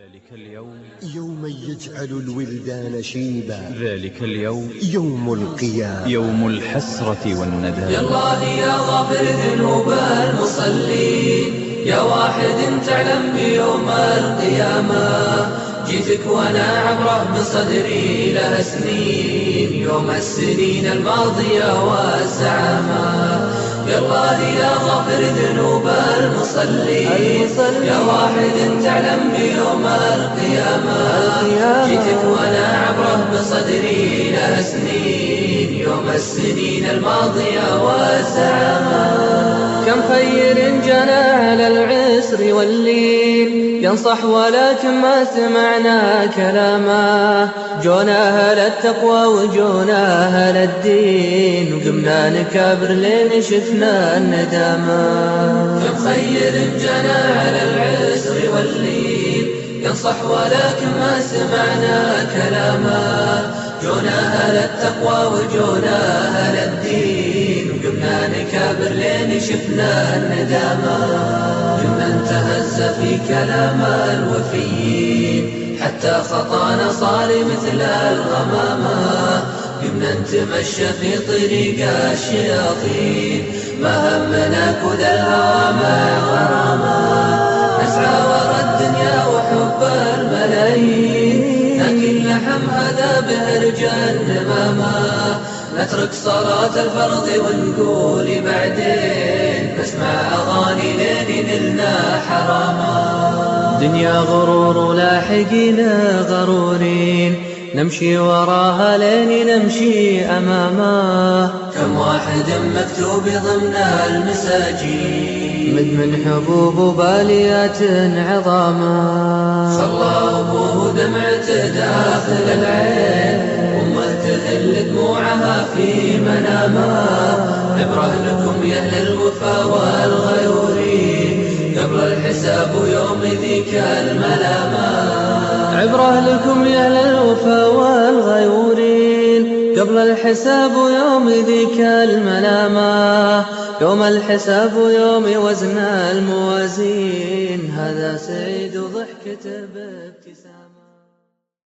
ذلك اليوم يوم يجعل الولدان شيبا، ذلك اليوم يوم القيامة، يوم الحسرة والندامة. يا الله يا غافر ذنوب المصلين، يا واحد تعلم بيوم القيامة، جيتك وانا عبره بصدري لها سنين، يوم السنين الماضية والزعامة. يا الله يا غافر ذنوب المصلين، يا واحد تعلم بيوم القيامة، جيتك وانا عبره بصدري لها سنين، يوم السنين الماضية والزعامة. كم خير جنى على العسر واللين، ينصح ولكن ما سمعنا كلامه، جونا أهل التقوى وجونا أهل الدين، وقمنا نكابر لين شفنا الندامة. كم خير جنى على العسر واللين، ينصح ولكن ما سمعنا كلامه، جونا أهل التقوى وجونا أهل الدين، وقمنا نكابر لين شفنا الندامة. قمنا انتهز في كلام الوفيين، حتى خطانا صار مثل الغمامة، قمنا نتمشى في طريق الشياطين، ما همنا كذا الهوى مع غرامة، نسعى وراء الدنيا وحب الملايين، لكن لحم هذا بهرج النمامة، نترك صلاة الفرض ونقول بعدين، نسمع أغاني لين نلنا حراما. دنيا غرور لاحقين غرورين، نمشي وراها لين نمشي أمامه، كم واحد مكتوب ضمن المساجين، من حبوب وباليات عظامه، صلى أبوه دمعته داخل العين، أمه تذل دموعها في منامه. عبره لكم يا أهل الوفا والغيورين، قبل الحساب يوم ذيك الملامة. عبره لكم يا أهل الوفا والغيورين، قبل الحساب يوم ذيك الملامة، يوم الحساب يوم وزن الموازين، هذا سعيد وضحكته بابتسامة.